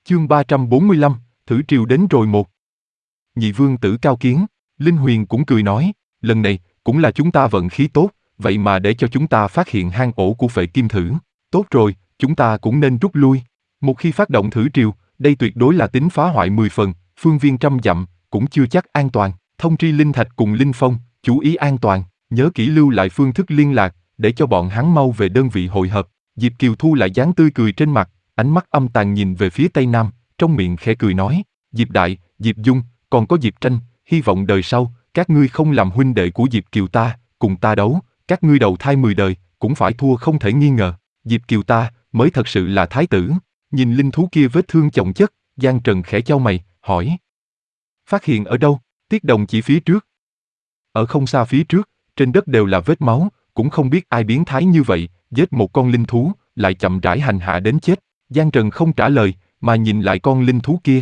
Chương 345, thử triều đến rồi một. Nhị vương tử cao kiến, Linh Huyền cũng cười nói, lần này, cũng là chúng ta vận khí tốt, vậy mà để cho chúng ta phát hiện hang ổ của Phệ Kim Thử. Tốt rồi, chúng ta cũng nên rút lui. Một khi phát động thử triều, đây tuyệt đối là tính phá hoại 10 phần, phương viên trăm dặm, cũng chưa chắc an toàn. Thông tri Linh Thạch cùng Linh Phong, chú ý an toàn, nhớ kỹ lưu lại phương thức liên lạc, để cho bọn hắn mau về đơn vị hội hợp. Diệp Kiều thu lại dáng tươi cười trên mặt, ánh mắt âm tàn nhìn về phía Tây Nam, trong miệng khẽ cười nói, Diệp Đại, Diệp Dung, còn có Diệp Tranh, hy vọng đời sau, các ngươi không làm huynh đệ của Diệp Kiều ta, cùng ta đấu, các ngươi đầu thai 10 đời, cũng phải thua không thể nghi ngờ. Diệp Kiều ta, mới thật sự là thái tử. Nhìn linh thú kia vết thương chồng chất, Giang Trần khẽ chau mày, hỏi. Phát hiện ở đâu? Tiết Đồng chỉ phía trước. Ở không xa phía trước, trên đất đều là vết máu, cũng không biết ai biến thái như vậy, giết một con linh thú, lại chậm rãi hành hạ đến chết. Giang Trần không trả lời, mà nhìn lại con linh thú kia.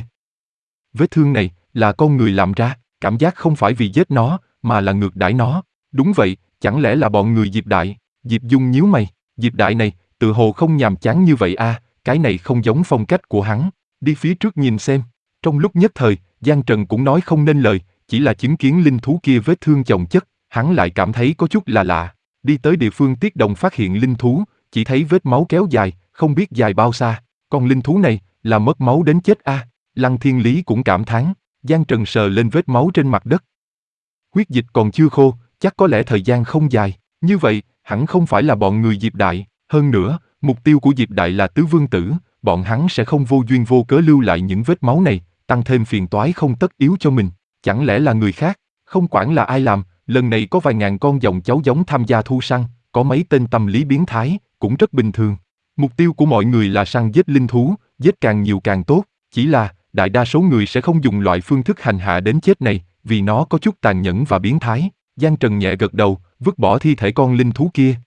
Vết thương này, là con người làm ra, cảm giác không phải vì giết nó, mà là ngược đãi nó. Đúng vậy, chẳng lẽ là bọn người Diệp Đại? Diệp Dung nhíu mày, Diệp Đại này, tự hồ không nhàm chán như vậy a, cái này không giống phong cách của hắn. Đi phía trước nhìn xem. Trong lúc nhất thời, Giang Trần cũng nói không nên lời, chỉ là chứng kiến linh thú kia vết thương chồng chất, hắn lại cảm thấy có chút là lạ. Đi tới địa phương Tiết Đồng phát hiện linh thú, chỉ thấy vết máu kéo dài, không biết dài bao xa. Con linh thú này, là mất máu đến chết a. Lăng Thiên Lý cũng cảm thán. Giang Trần sờ lên vết máu trên mặt đất. Huyết dịch còn chưa khô, chắc có lẽ thời gian không dài. Như vậy, hẳn không phải là bọn người Diệp Đại. Hơn nữa, mục tiêu của Diệp Đại là tứ vương tử, bọn hắn sẽ không vô duyên vô cớ lưu lại những vết máu này, tăng thêm phiền toái không tất yếu cho mình. Chẳng lẽ là người khác? Không quản là ai làm, lần này có vài ngàn con dòng cháu giống tham gia thu săn, có mấy tên tâm lý biến thái, cũng rất bình thường. Mục tiêu của mọi người là săn giết linh thú, giết càng nhiều càng tốt, chỉ là, đại đa số người sẽ không dùng loại phương thức hành hạ đến chết này, vì nó có chút tàn nhẫn và biến thái. Giang Trần nhẹ gật đầu, vứt bỏ thi thể con linh thú kia.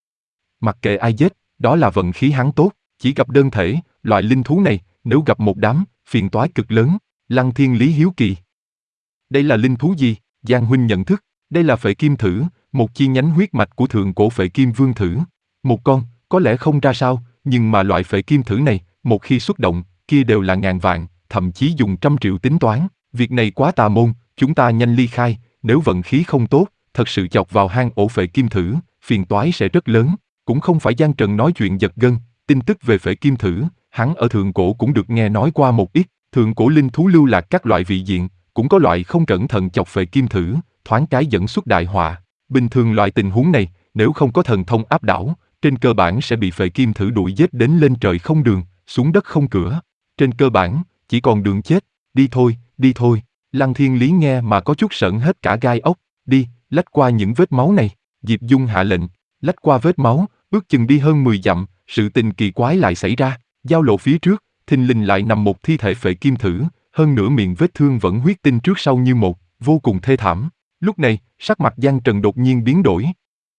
Mặc kệ ai giết, đó là vận khí hắn tốt, chỉ gặp đơn thể, loại linh thú này, nếu gặp một đám, phiền toái cực lớn. Lăng Thiên Lý hiếu kỳ. Đây là linh thú gì? Giang huynh nhận thức, đây là Phệ Kim Thử, một chi nhánh huyết mạch của thượng cổ Phệ Kim Vương Thử. Một con, có lẽ không ra sao, nhưng mà loại Phệ Kim Thử này, một khi xuất động, kia đều là ngàn vạn, thậm chí dùng trăm triệu tính toán. Việc này quá tà môn, chúng ta nhanh ly khai, nếu vận khí không tốt, thật sự chọc vào hang ổ Phệ Kim Thử, phiền toái sẽ rất lớn. Cũng không phải Giang Trần nói chuyện giật gân, tin tức về Phệ Kim Thử, hắn ở thượng cổ cũng được nghe nói qua một ít. Thượng cổ linh thú lưu lạc các loại vị diện, cũng có loại không cẩn thận chọc Phệ Kim Thử, thoáng cái dẫn xuất đại họa. Bình thường loại tình huống này, nếu không có thần thông áp đảo, trên cơ bản sẽ bị Phệ Kim Thử đuổi giết đến lên trời không đường, xuống đất không cửa. Trên cơ bản, chỉ còn đường chết. Đi thôi, đi thôi. Lăng Thiên Lý nghe mà có chút sởn hết cả gai ốc. Đi, lách qua những vết máu này. Diệp Dung hạ lệnh, lách qua vết máu, ước chừng đi hơn 10 dặm, sự tình kỳ quái lại xảy ra. Giao lộ phía trước, thình lình lại nằm một thi thể Phệ Kim Thử, hơn nửa miệng vết thương vẫn huyết tinh trước sau như một, vô cùng thê thảm. Lúc này, sắc mặt Giang Trần đột nhiên biến đổi.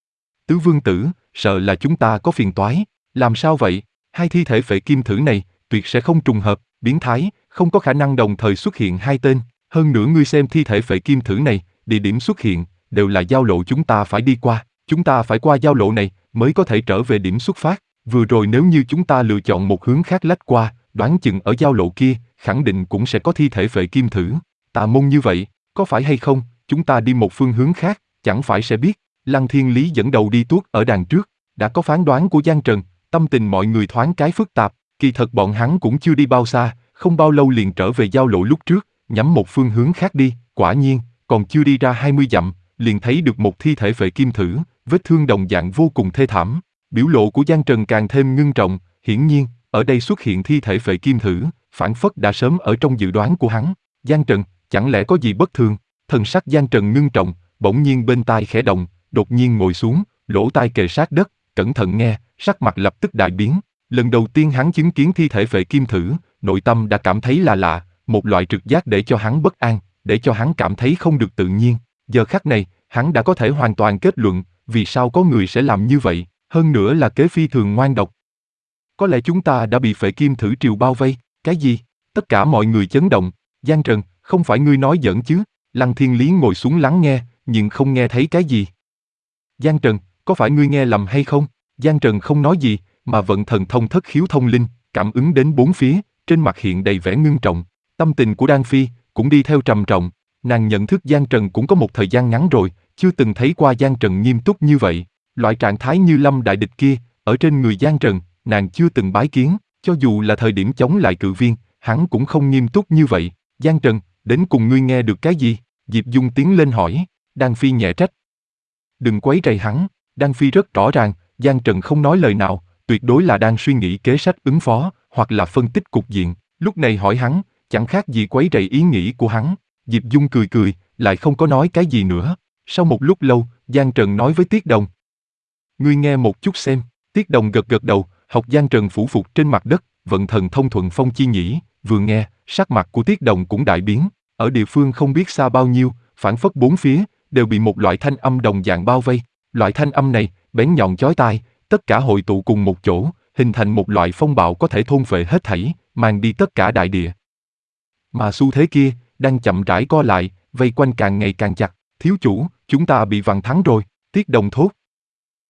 Tứ vương tử, sợ là chúng ta có phiền toái. Làm sao vậy? Hai thi thể Phệ Kim Thử này, tuyệt sẽ không trùng hợp, biến thái, không có khả năng đồng thời xuất hiện hai tên. Hơn nữa ngươi xem thi thể Phệ Kim Thử này, địa điểm xuất hiện, đều là giao lộ chúng ta phải đi qua. Chúng ta phải qua giao lộ này, mới có thể trở về điểm xuất phát. Vừa rồi nếu như chúng ta lựa chọn một hướng khác lách qua, đoán chừng ở giao lộ kia, khẳng định cũng sẽ có thi thể Phệ Kim Thử. Tà môn như vậy, có phải hay không, chúng ta đi một phương hướng khác, chẳng phải sẽ biết. Lăng Thiên Lý dẫn đầu đi tuốt ở đằng trước, đã có phán đoán của Giang Trần, tâm tình mọi người thoáng cái phức tạp, kỳ thật bọn hắn cũng chưa đi bao xa, không bao lâu liền trở về giao lộ lúc trước, nhắm một phương hướng khác đi, quả nhiên, còn chưa đi ra 20 dặm, liền thấy được một thi thể Phệ Kim Thử, vết thương đồng dạng vô cùng thê thảm. Biểu lộ của Giang Trần càng thêm ngưng trọng, hiển nhiên, ở đây xuất hiện thi thể Phệ Kim Thử, phảng phất đã sớm ở trong dự đoán của hắn. Giang Trần, chẳng lẽ có gì bất thường? Thần sắc Giang Trần ngưng trọng, bỗng nhiên bên tai khẽ động, đột nhiên ngồi xuống, lỗ tai kề sát đất, cẩn thận nghe, sắc mặt lập tức đại biến. Lần đầu tiên hắn chứng kiến thi thể Phệ Kim Thử, nội tâm đã cảm thấy là lạ, một loại trực giác để cho hắn bất an, để cho hắn cảm thấy không được tự nhiên. Giờ khắc này, hắn đã có thể hoàn toàn kết luận, vì sao có người sẽ làm như vậy, hơn nữa là kế phi thường ngoan độc. Có lẽ chúng ta đã bị Phệ Kim Thử triều bao vây, cái gì? Tất cả mọi người chấn động. Giang Trần, không phải ngươi nói giỡn chứ? Lăng Thiên Lý ngồi xuống lắng nghe, nhưng không nghe thấy cái gì. Giang Trần, có phải ngươi nghe lầm hay không? Giang Trần không nói gì, mà vận thần thông thất khiếu thông linh, cảm ứng đến bốn phía, trên mặt hiện đầy vẻ ngưng trọng. Tâm tình của Đan Phi cũng đi theo trầm trọng. Nàng nhận thức Giang Trần cũng có một thời gian ngắn rồi, chưa từng thấy qua Giang Trần nghiêm túc như vậy. Loại trạng thái như lâm đại địch kia, ở trên người Giang Trần, nàng chưa từng bái kiến, cho dù là thời điểm chống lại cự viên, hắn cũng không nghiêm túc như vậy. Giang Trần, đến cùng ngươi nghe được cái gì? Diệp Dung tiến lên hỏi. Đan Phi nhẹ trách. Đừng quấy rầy hắn. Đan Phi rất rõ ràng, Giang Trần không nói lời nào, tuyệt đối là đang suy nghĩ kế sách ứng phó, hoặc là phân tích cục diện. Lúc này hỏi hắn, chẳng khác gì quấy rầy ý nghĩ của hắn. Diệp Dung cười cười, lại không có nói cái gì nữa. Sau một lúc lâu, Giang Trần nói với Tiết Đồng. Ngươi nghe một chút xem. Tiết Đồng gật gật đầu, học Giang Trần phủ phục trên mặt đất, vận thần thông thuận phong chi nhĩ. Vừa nghe, sắc mặt của Tiết Đồng cũng đại biến. Ở địa phương không biết xa bao nhiêu, phảng phất bốn phía, đều bị một loại thanh âm đồng dạng bao vây. Loại thanh âm này, bén nhọn chói tai, tất cả hội tụ cùng một chỗ, hình thành một loại phong bạo có thể thôn phệ hết thảy, mang đi tất cả đại địa. Mà xu thế kia, đang chậm rãi co lại, vây quanh càng ngày càng chặt. Thiếu chủ, chúng ta bị vạn thắng rồi. Tiết Đồng thốt,